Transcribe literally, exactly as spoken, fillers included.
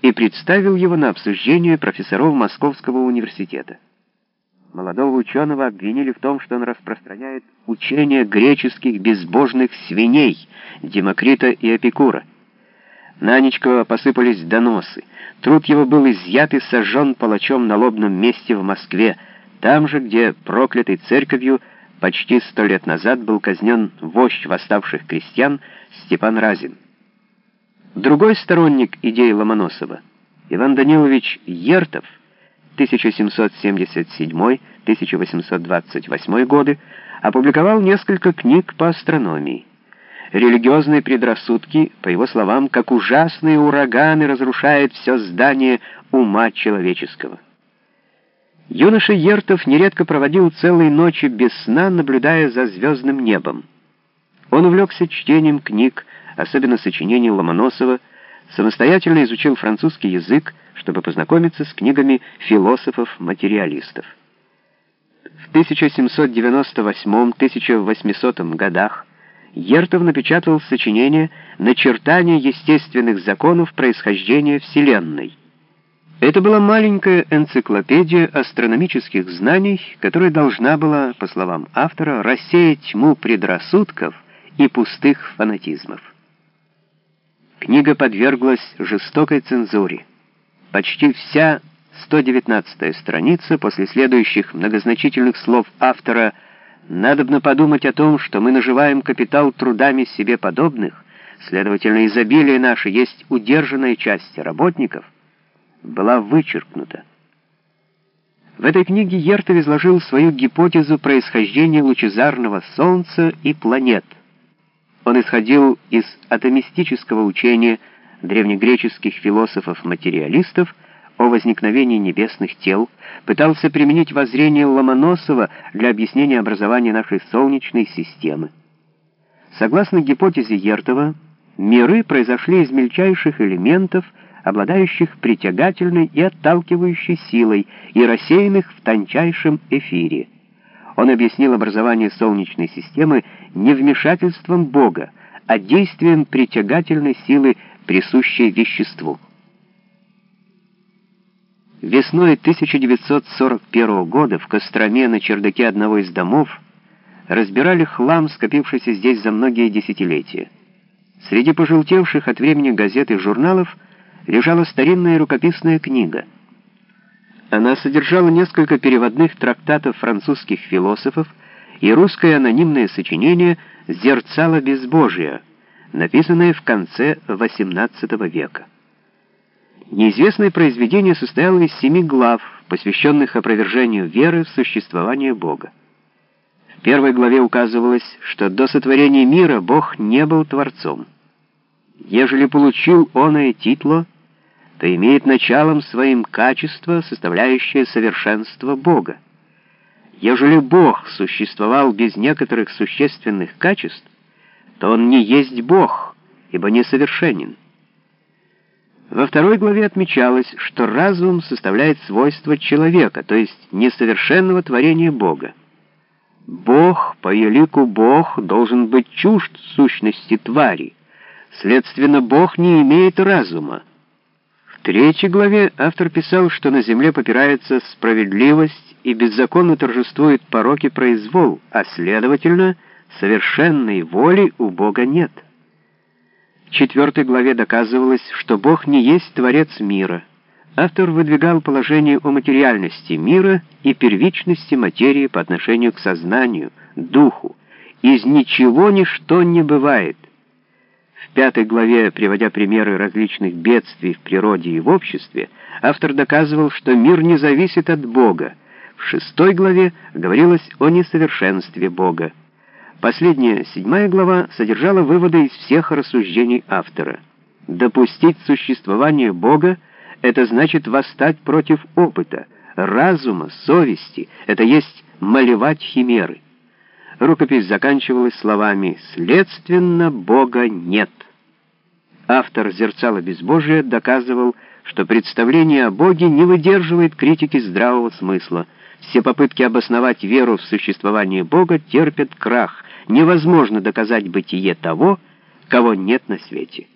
и представил его на обсуждение профессоров Московского университета. Молодого ученого обвинили в том, что он распространяет учение греческих безбожных свиней Демокрита и Эпикура. На Аничкова посыпались доносы. Труд его был изъят и сожжен палачом на лобном месте в Москве, там же, где проклятой церковью почти сто лет назад был казнен вождь восставших крестьян Степан Разин. Другой сторонник идей Ломоносова, Иван Данилович Ертов, тысяча семьсот семьдесят седьмой — тысяча восемьсот двадцать восьмой годы, опубликовал несколько книг по астрономии. Религиозные предрассудки, по его словам, как ужасные ураганы разрушают все здание ума человеческого. Юноша Ертов нередко проводил целые ночи без сна, наблюдая за звездным небом. Он увлекся чтением книг, особенно сочинений Ломоносова, самостоятельно изучил французский язык, чтобы познакомиться с книгами философов-материалистов. В тысяча семьсот девяносто восьмом — тысяча восьмисотом годах Ертов напечатал сочинение «Начертание естественных законов происхождения Вселенной». Это была маленькая энциклопедия астрономических знаний, которая должна была, по словам автора, рассеять тьму предрассудков и пустых фанатизмов. Книга подверглась жестокой цензуре. Почти вся сто девятнадцатая страница после следующих многозначительных слов автора «Надобно подумать о том, что мы наживаем капитал трудами себе подобных, следовательно, изобилие наше есть удержанная часть работников», была вычеркнута. В этой книге Ертов изложил свою гипотезу происхождения лучезарного Солнца и планет. Он исходил из атомистического учения древнегреческих философов-материалистов о возникновении небесных тел, пытался применить воззрение Ломоносова для объяснения образования нашей Солнечной системы. Согласно гипотезе Ертова, миры произошли из мельчайших элементов, обладающих притягательной и отталкивающей силой и рассеянных в тончайшем эфире. Он объяснил образование Солнечной системы не вмешательством Бога, а действием притягательной силы, присущей веществу. Весной тысяча девятьсот сорок первого года в Костроме на чердаке одного из домов разбирали хлам, скопившийся здесь за многие десятилетия. Среди пожелтевших от времени газет и журналов лежала старинная рукописная книга. Она содержала несколько переводных трактатов французских философов и русское анонимное сочинение «Зерцало безбожия», написанное в конце восемнадцатого века. Неизвестное произведение состояло из семи глав, посвященных опровержению веры в существование Бога. В первой главе указывалось, что до сотворения мира Бог не был Творцом. Ежели получил оное титло, то имеет началом своим качество, составляющее совершенство Бога. Ежели Бог существовал без некоторых существенных качеств, то Он не есть Бог, ибо несовершенен. Во второй главе отмечалось, что разум составляет свойства человека, то есть несовершенного творения Бога. Бог, по елику Бог, должен быть чужд сущности твари. Следственно, Бог не имеет разума. В третьей главе автор писал, что на земле попирается справедливость и беззаконно торжествует порок и произвол, а следовательно, совершенной воли у Бога нет. В четвертой главе доказывалось, что Бог не есть творец мира. Автор выдвигал положение о материальности мира и первичности материи по отношению к сознанию, духу. Из ничего ничто не бывает. В пятой главе, приводя примеры различных бедствий в природе и в обществе, автор доказывал, что мир не зависит от Бога. В шестой главе говорилось о несовершенстве Бога. Последняя, седьмая глава, содержала выводы из всех рассуждений автора. Допустить существование Бога — это значит восстать против опыта, разума, совести, это есть малевать химеры. Рукопись заканчивалась словами «Следственно, Бога нет». Автор «Зерцала безбожия» доказывал, что представление о Боге не выдерживает критики здравого смысла. Все попытки обосновать веру в существование Бога терпят крах. Невозможно доказать бытие того, кого нет на свете.